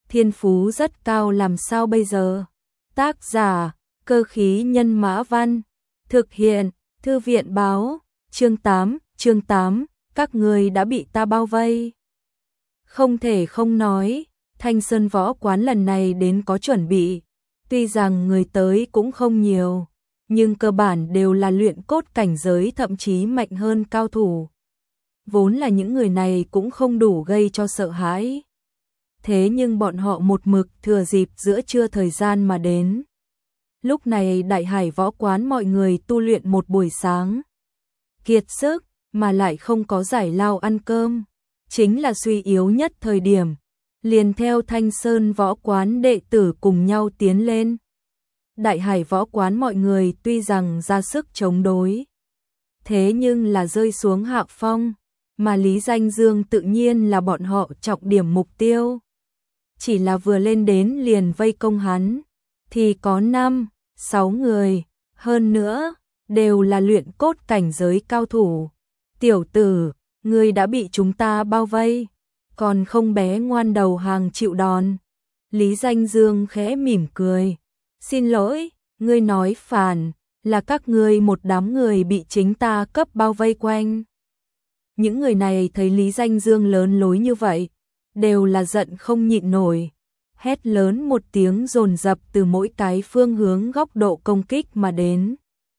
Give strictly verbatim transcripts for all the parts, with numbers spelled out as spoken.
thiên phú rất cao làm sao bây giờ? Tác giả, Cơ khí nhân mã văn. Thực hiện, Thư viện báo. Chương tám, chương tám, các người đã bị ta bao vây. Không thể không nói, Thanh Sơn võ quán lần này đến có chuẩn bị. Tuy rằng người tới cũng không nhiều, nhưng cơ bản đều là luyện cốt cảnh giới thậm chí mạnh hơn cao thủ. Vốn là những người này cũng không đủ gây cho sợ hãi. Thế nhưng bọn họ một mực thừa dịp giữa trưa thời gian mà đến. Lúc này Đại Hải võ quán mọi người tu luyện một buổi sáng. Kiệt sức, mà lại không có giải lao ăn cơm. Chính là suy yếu nhất thời điểm. Liền theo Thanh Sơn võ quán đệ tử cùng nhau tiến lên. Đại Hải võ quán mọi người tuy rằng ra sức chống đối. Thế nhưng là rơi xuống hạ phong. Mà Lý Danh Dương tự nhiên là bọn họ trọng điểm mục tiêu. Chỉ là vừa lên đến liền vây công hắn. Thì có năm, sáu người. Hơn nữa, đều là luyện cốt cảnh giới cao thủ. Tiểu tử, ngươi đã bị chúng ta bao vây. Còn không bé ngoan đầu hàng chịu đòn. Lý Danh Dương khẽ mỉm cười. Xin lỗi, ngươi nói phản, là các ngươi một đám người bị chính ta cấp bao vây quanh. Những người này thấy Lý Danh Dương lớn lối như vậy, đều là giận không nhịn nổi. Hét lớn một tiếng dồn dập từ mỗi cái phương hướng góc độ công kích mà đến.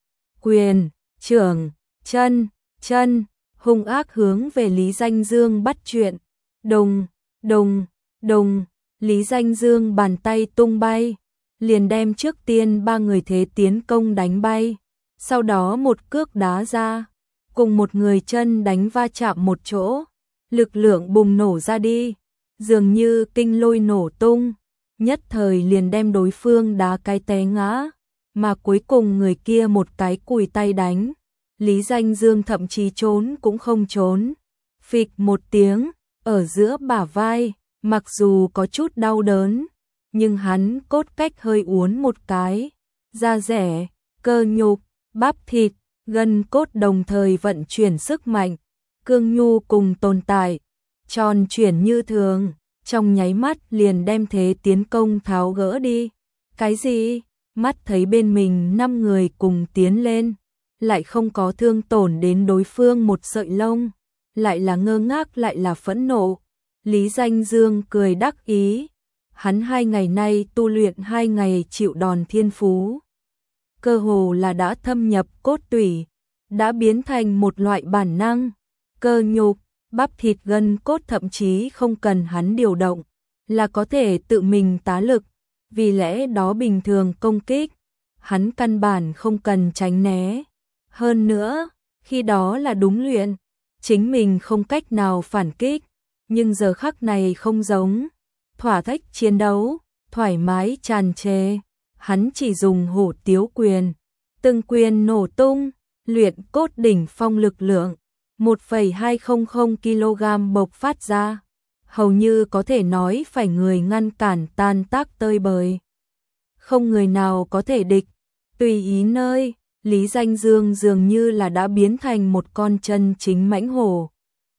Quyền, trưởng, chân, chân, hung ác hướng về Lý Danh Dương bắt chuyện. Đùng, đùng, đùng, Lý Danh Dương bàn tay tung bay, liền đem trước tiên ba người thế tiến công đánh bay, sau đó một cước đá ra, cùng một người chân đánh va chạm một chỗ, lực lượng bùng nổ ra đi, dường như kinh lôi nổ tung, nhất thời liền đem đối phương đá cái té ngã, mà cuối cùng người kia một cái cùi tay đánh, Lý Danh Dương thậm chí trốn cũng không trốn, phịch một tiếng, ở giữa bả vai, mặc dù có chút đau đớn, nhưng hắn cốt cách hơi uốn một cái, da rẻ, cơ nhục, bắp thịt, gân cốt đồng thời vận chuyển sức mạnh, cương nhu cùng tồn tại, tròn chuyển như thường, trong nháy mắt liền đem thế tiến công tháo gỡ đi. Cái gì? Mắt thấy bên mình năm người cùng tiến lên, lại không có thương tổn đến đối phương một sợi lông, lại là ngơ ngác lại là phẫn nộ. Lý Danh Dương cười đắc ý, hắn hai ngày nay tu luyện hai ngày chịu đòn thiên phú. Cơ hồ là đã thâm nhập cốt tủy, đã biến thành một loại bản năng, cơ nhục, bắp thịt gân cốt thậm chí không cần hắn điều động, là có thể tự mình tá lực, vì lẽ đó bình thường công kích, hắn căn bản không cần tránh né. Hơn nữa, khi đó là đúng luyện, chính mình không cách nào phản kích, nhưng giờ khắc này không giống, thỏa thích chiến đấu, thoải mái tràn trề, hắn chỉ dùng hổ tiếu quyền, từng quyền nổ tung, luyện cốt đỉnh phong lực lượng, một phẩy hai không không ki lô gam bộc phát ra, hầu như có thể nói phải người ngăn cản tan tác tơi bời. Không người nào có thể địch, tùy ý nơi, Lý Danh Dương dường như là đã biến thành một con chân chính mãnh hổ.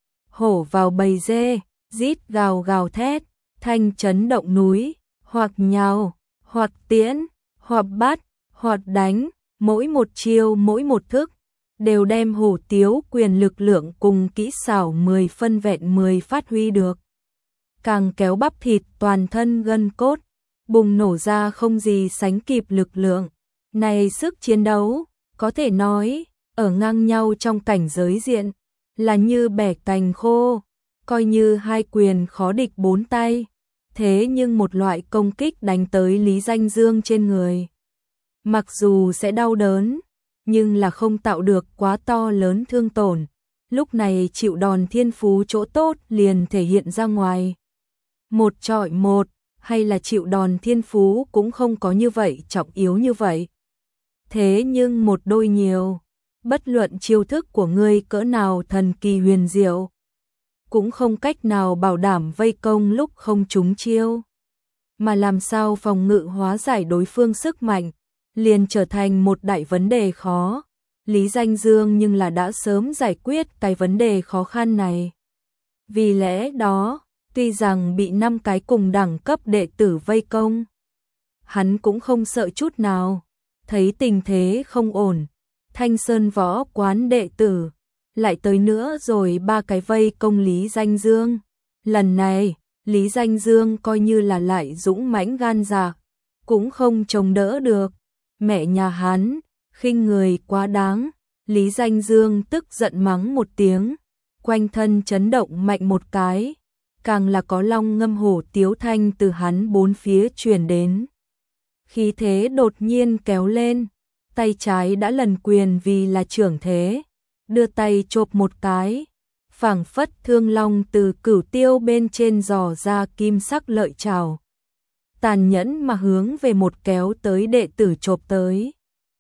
Hổ vào bầy dê, rít gào gào thét, thanh chấn động núi, hoặc nhào, hoặc tiễn, hoặc bắt, hoặc đánh, mỗi một chiêu mỗi một thức, đều đem hổ tiếu quyền lực lượng cùng kỹ xảo mười phân vẹn mười phát huy được. Càng kéo bắp thịt toàn thân gân cốt, bùng nổ ra không gì sánh kịp lực lượng. Này sức chiến đấu, có thể nói, ở ngang nhau trong cảnh giới diện, là như bẻ cành khô, coi như hai quyền khó địch bốn tay. Thế nhưng một loại công kích đánh tới Lý Danh Dương trên người. Mặc dù sẽ đau đớn, nhưng là không tạo được quá to lớn thương tổn. Lúc này chịu đòn thiên phú chỗ tốt liền thể hiện ra ngoài. Một trọi một, hay là chịu đòn thiên phú cũng không có như vậy trọng yếu như vậy. Thế nhưng một đôi nhiều, bất luận chiêu thức của ngươi cỡ nào thần kỳ huyền diệu, cũng không cách nào bảo đảm vây công lúc không trúng chiêu. Mà làm sao phòng ngự hóa giải đối phương sức mạnh, liền trở thành một đại vấn đề khó. Lý Danh Dương nhưng là đã sớm giải quyết cái vấn đề khó khăn này. Vì lẽ đó, Tuy rằng bị năm cái cùng đẳng cấp đệ tử vây công, hắn cũng không sợ chút nào. Thấy tình thế không ổn, Thanh Sơn võ quán đệ tử lại tới nữa rồi ba cái vây công Lý Danh Dương. Lần này, Lý Danh Dương coi như là lại dũng mãnh gan dạ, cũng không chống đỡ được. Mẹ nhà hắn, khinh người quá đáng. Lý Danh Dương tức giận mắng một tiếng, quanh thân chấn động mạnh một cái, càng là có long ngâm hổ tiếu thanh từ hắn bốn phía truyền đến. Khí thế đột nhiên kéo lên, tay trái đã lần quyền vì là trưởng thế, đưa tay chộp một cái, phảng phất thương long từ cửu tiêu bên trên giò ra kim sắc lợi trảo, tàn nhẫn mà hướng về một kéo tới đệ tử chộp tới.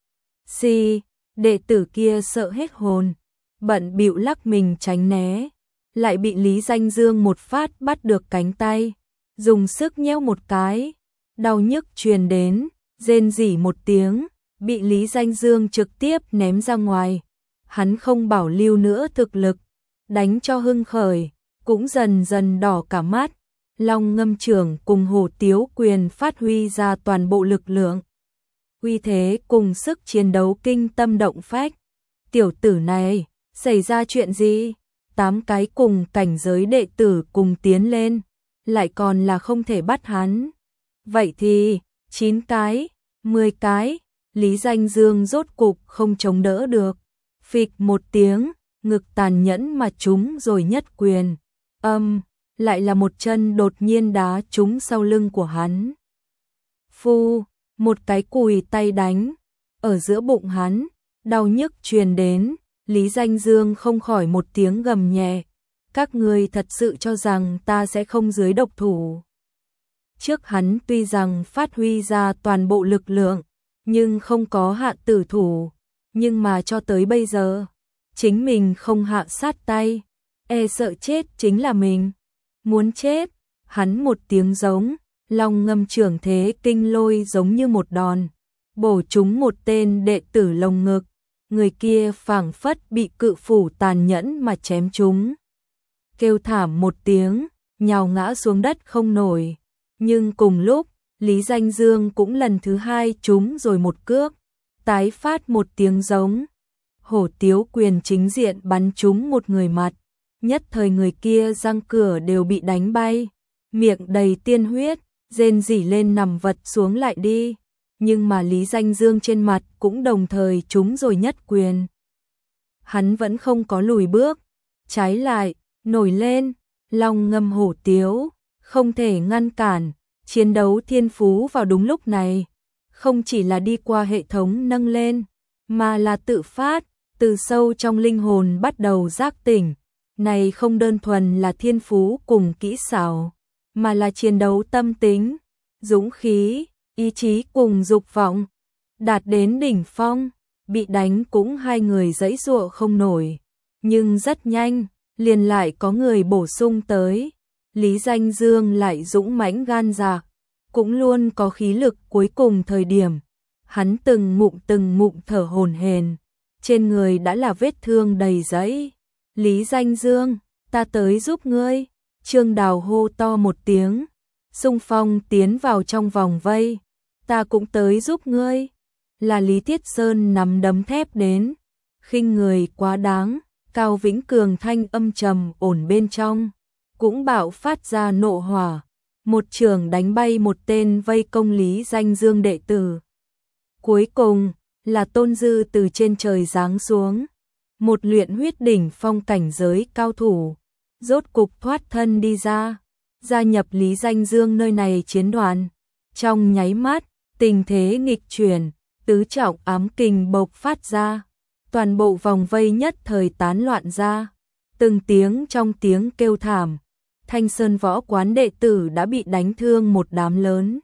Xì, đệ tử kia sợ hết hồn, bận bịu lắc mình tránh né, lại bị Lý Danh Dương một phát bắt được cánh tay, dùng sức nhéo một cái, đau nhức truyền đến, rên rỉ một tiếng, bị Lý Danh Dương trực tiếp ném ra ngoài. Hắn không bảo lưu nữa thực lực, đánh cho hưng khởi, cũng dần dần đỏ cả mắt. Long ngâm trưởng cùng hổ tiếu quyền phát huy ra toàn bộ lực lượng, uy thế cùng sức chiến đấu kinh tâm động phách. Tiểu tử này, xảy ra chuyện gì? Tám cái cùng cảnh giới đệ tử cùng tiến lên, lại còn là không thể bắt hắn. Vậy thì, chín cái, mười cái, Lý Danh Dương rốt cục không chống đỡ được. Phịch một tiếng, ngực tàn nhẫn mà trúng rồi nhất quyền. Âm, lại là một chân đột nhiên đá trúng sau lưng của hắn. Phu, một cái cùi tay đánh, ở giữa bụng hắn, đau nhức truyền đến. Lý Danh Dương không khỏi một tiếng gầm nhẹ. Các ngươi thật sự cho rằng ta sẽ không dưới độc thủ. Trước hắn tuy rằng phát huy ra toàn bộ lực lượng, nhưng không có hạ tử thủ. Nhưng mà cho tới bây giờ, chính mình không hạ sát tay, e sợ chết chính là mình. Muốn chết, hắn một tiếng giống, long ngâm trưởng thế kinh lôi giống như một đòn, bổ trúng một tên đệ tử lồng ngực. Người kia phảng phất bị cự phủ tàn nhẫn mà chém trúng. Kêu thảm một tiếng, nhào ngã xuống đất không nổi. Nhưng cùng lúc, Lý Danh Dương cũng lần thứ hai trúng rồi một cước, tái phát một tiếng giống. Hổ tiếu quyền chính diện bắn trúng một người mặt, nhất thời người kia răng cửa đều bị đánh bay, miệng đầy tiên huyết, rên rỉ lên nằm vật xuống lại đi. Nhưng mà Lý Danh Dương trên mặt cũng đồng thời trúng rồi nhất quyền. Hắn vẫn không có lùi bước, trái lại, nổi lên, long ngâm hổ tiếu, không thể ngăn cản. Chiến đấu thiên phú vào đúng lúc này, không chỉ là đi qua hệ thống nâng lên, mà là tự phát, từ sâu trong linh hồn bắt đầu giác tỉnh. Này không đơn thuần là thiên phú cùng kỹ xảo, mà là chiến đấu tâm tính, dũng khí, ý chí cùng dục vọng, đạt đến đỉnh phong. Bị đánh cũng hai người giãy giụa không nổi, nhưng rất nhanh, liền lại có người bổ sung tới. Lý Danh Dương lại dũng mãnh gan dạ, cũng luôn có khí lực cuối cùng thời điểm. Hắn từng ngụm từng ngụm thở hổn hển, trên người đã là vết thương đầy dẫy. Lý Danh Dương, ta tới giúp ngươi. Trương Đào hô to một tiếng, xung phong tiến vào trong vòng vây. Ta cũng tới giúp ngươi. Là Lý Thiết Sơn nắm đấm thép đến, khinh người quá đáng. Cao Vĩnh Cường thanh âm trầm ổn bên trong, cũng bạo phát ra nộ hỏa, một trường đánh bay một tên vây công Lý Danh Dương đệ tử. Cuối cùng, là Tôn Dư từ trên trời giáng xuống, một luyện huyết đỉnh phong cảnh giới cao thủ, rốt cục thoát thân đi ra, gia nhập Lý Danh Dương nơi này chiến đoàn. Trong nháy mắt, tình thế nghịch chuyển, tứ trọng ám kình bộc phát ra, toàn bộ vòng vây nhất thời tán loạn ra, từng tiếng trong tiếng kêu thảm. Thanh Sơn võ quán đệ tử đã bị đánh thương một đám lớn.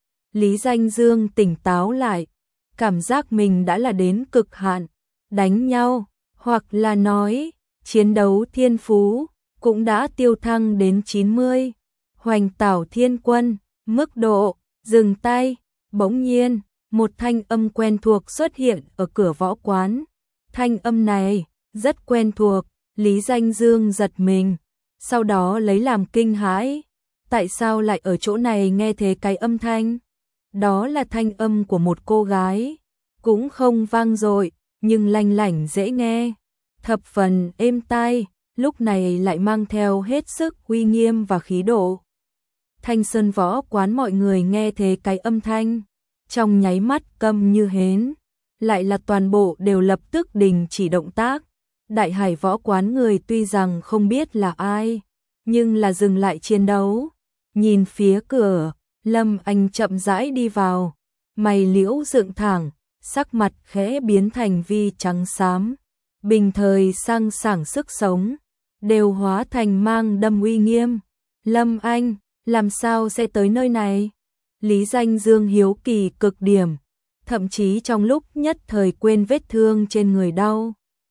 Lý Danh Dương tỉnh táo lại, cảm giác mình đã là đến cực hạn, đánh nhau, hoặc là nói, chiến đấu thiên phú, cũng đã tiêu thăng đến chín mươi. Hoành tảo thiên quân, mức độ, dừng tay, bỗng nhiên, một thanh âm quen thuộc xuất hiện ở cửa võ quán. Thanh âm này, rất quen thuộc, Lý Danh Dương giật mình, sau đó lấy làm kinh hãi. Tại sao lại ở chỗ này nghe thấy cái âm thanh? Đó là thanh âm của một cô gái, cũng không vang dội, nhưng lanh lảnh dễ nghe, thập phần êm tai, lúc này lại mang theo hết sức uy nghiêm và khí độ. Thanh Sơn Võ Quán mọi người nghe thấy cái âm thanh, trong nháy mắt câm như hến, lại là toàn bộ đều lập tức đình chỉ động tác. Đại Hải Võ Quán người tuy rằng không biết là ai, nhưng là dừng lại chiến đấu, nhìn phía cửa, Lâm Anh chậm rãi đi vào, mày liễu dựng thẳng, sắc mặt khẽ biến thành vi trắng xám, bình thời sang sảng sức sống, đều hóa thành mang đâm uy nghiêm. Lâm Anh, làm sao sẽ tới nơi này? Lý Danh Dương hiếu kỳ cực điểm, thậm chí trong lúc nhất thời quên vết thương trên người đau.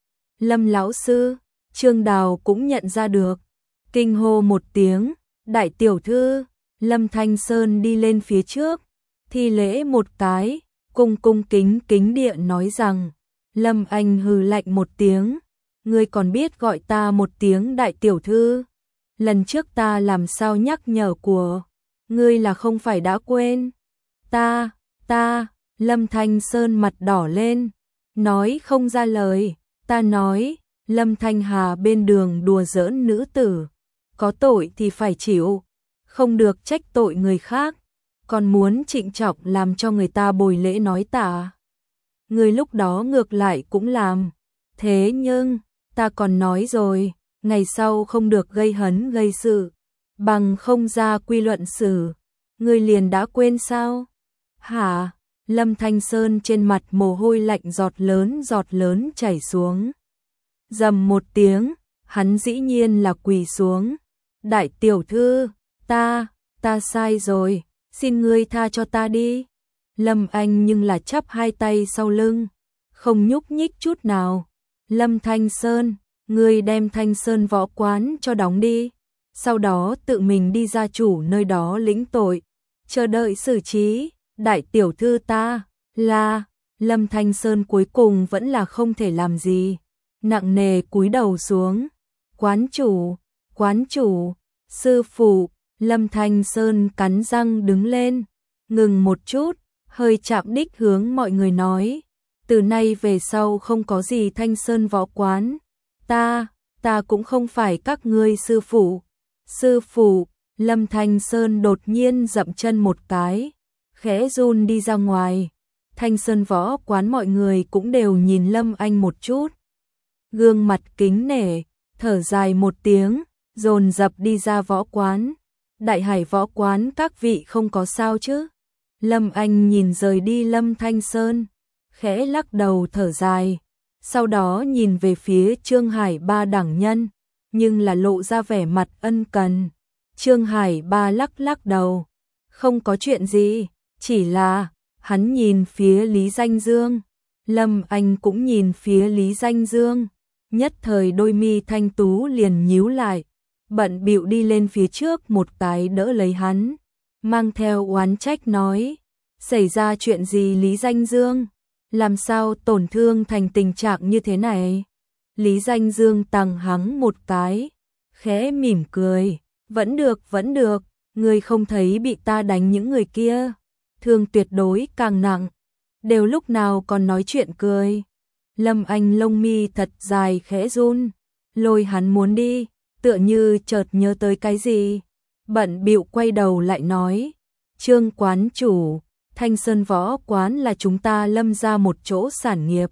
Lâm lão sư, Trương Đào cũng nhận ra được, kinh hô một tiếng, đại tiểu thư. Lâm Thanh Sơn đi lên phía trước, thi lễ một cái, cung cung kính kính địa nói rằng, Lâm Anh hừ lạnh một tiếng, ngươi còn biết gọi ta một tiếng đại tiểu thư, lần trước ta làm sao nhắc nhở của ngươi là không phải đã quên. Ta, ta, Lâm Thanh Sơn mặt đỏ lên, nói không ra lời. Ta nói, Lâm Thanh Hà bên đường đùa giỡn nữ tử, có tội thì phải chịu, không được trách tội người khác, còn muốn trịnh trọng làm cho người ta bồi lễ nói tạ. Người lúc đó ngược lại cũng làm, thế nhưng, ta còn nói rồi, ngày sau không được gây hấn gây sự, bằng không ra quy luận xử, người liền đã quên sao? Hả? Lâm Thanh Sơn trên mặt mồ hôi lạnh giọt lớn giọt lớn chảy xuống. Dầm một tiếng, hắn dĩ nhiên là quỳ xuống. Đại tiểu thư, ta, ta sai rồi, xin ngươi tha cho ta đi. Lâm Anh nhưng là chắp hai tay sau lưng, không nhúc nhích chút nào. Lâm Thanh Sơn, ngươi đem Thanh Sơn Võ Quán cho đóng đi, sau đó tự mình đi gia chủ nơi đó lĩnh tội, chờ đợi xử trí. Đại tiểu thư ta, là, Lâm Thanh Sơn cuối cùng vẫn là không thể làm gì, nặng nề cúi đầu xuống. Quán chủ, quán chủ, sư phụ, Lâm Thanh Sơn cắn răng đứng lên, ngừng một chút, hơi chạm đích hướng mọi người nói, từ nay về sau không có gì Thanh Sơn Võ Quán, ta, ta cũng không phải các ngươi sư phụ. Sư phụ, Lâm Thanh Sơn đột nhiên dậm chân một cái, khẽ run đi ra ngoài. Thanh Sơn Võ Quán mọi người cũng đều nhìn Lâm Anh một chút, gương mặt kính nể, thở dài một tiếng, dồn dập đi ra võ quán. Đại Hải Võ Quán các vị không có sao chứ? Lâm Anh nhìn rời đi Lâm Thanh Sơn, khẽ lắc đầu thở dài, sau đó nhìn về phía Trương Hải Ba đẳng nhân, nhưng là lộ ra vẻ mặt ân cần. Trương Hải Ba lắc lắc đầu, không có chuyện gì, chỉ là, hắn nhìn phía Lý Danh Dương. Lâm Anh cũng nhìn phía Lý Danh Dương, nhất thời đôi mi thanh tú liền nhíu lại, bận bịu đi lên phía trước một cái đỡ lấy hắn, mang theo oán trách nói, xảy ra chuyện gì Lý Danh Dương, làm sao tổn thương thành tình trạng như thế này? Lý Danh Dương tằng hắng một cái, khẽ mỉm cười, vẫn được vẫn được, ngươi không thấy bị ta đánh những người kia, thương tuyệt đối càng nặng, đều lúc nào còn nói chuyện cười. Lâm Anh lông mi thật dài khẽ run, lôi hắn muốn đi, tựa như chợt nhớ tới cái gì, bận bịu quay đầu lại nói, Trương quán chủ, Thanh Sơn Võ Quán là chúng ta Lâm ra một chỗ sản nghiệp.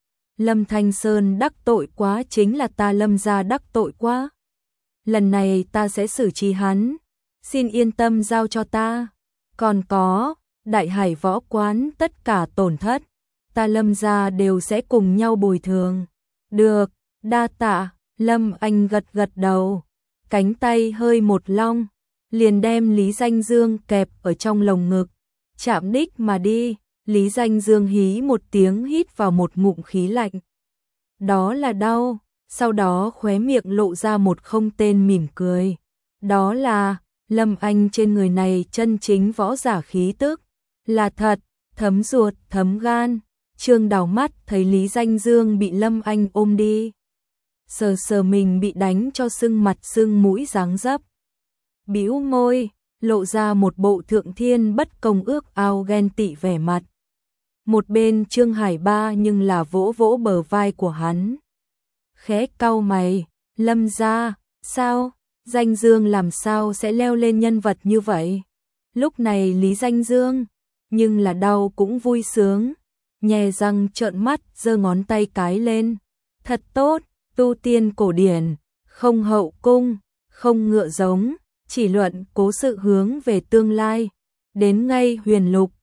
Lâm Thanh Sơn đắc tội quá chính là ta Lâm ra đắc tội quá. Lần này ta sẽ xử trí hắn, xin yên tâm giao cho ta. Còn có, Đại Hải Võ Quán tất cả tổn thất, ta Lâm ra đều sẽ cùng nhau bồi thường. Được, đa tạ. Lâm Anh gật gật đầu, cánh tay hơi một long, liền đem Lý Danh Dương kẹp ở trong lồng ngực, chạm đích mà đi. Lý Danh Dương hí một tiếng hít vào một ngụm khí lạnh. Đó là đau, sau đó khóe miệng lộ ra một không tên mỉm cười. Đó là, Lâm Anh trên người này chân chính võ giả khí tức, là thật, thấm ruột, thấm gan. Trương đào mắt thấy Lý Danh Dương bị Lâm Anh ôm đi, sờ sờ mình bị đánh cho sưng mặt sưng mũi dáng dấp. Bĩu môi, lộ ra một bộ thượng thiên bất công ước ao ghen tị vẻ mặt. Một bên Trương Hải Ba nhưng là vỗ vỗ bờ vai của hắn. Khẽ cau mày, Lâm gia, sao, Danh Dương làm sao sẽ leo lên nhân vật như vậy? Lúc này Lý Danh Dương, nhưng là đau cũng vui sướng, nhè răng trợn mắt giơ ngón tay cái lên. Thật tốt, tu tiên cổ điển, không hậu cung, không ngựa giống, chỉ luận cố sự hướng về tương lai. Đến ngay huyền lục,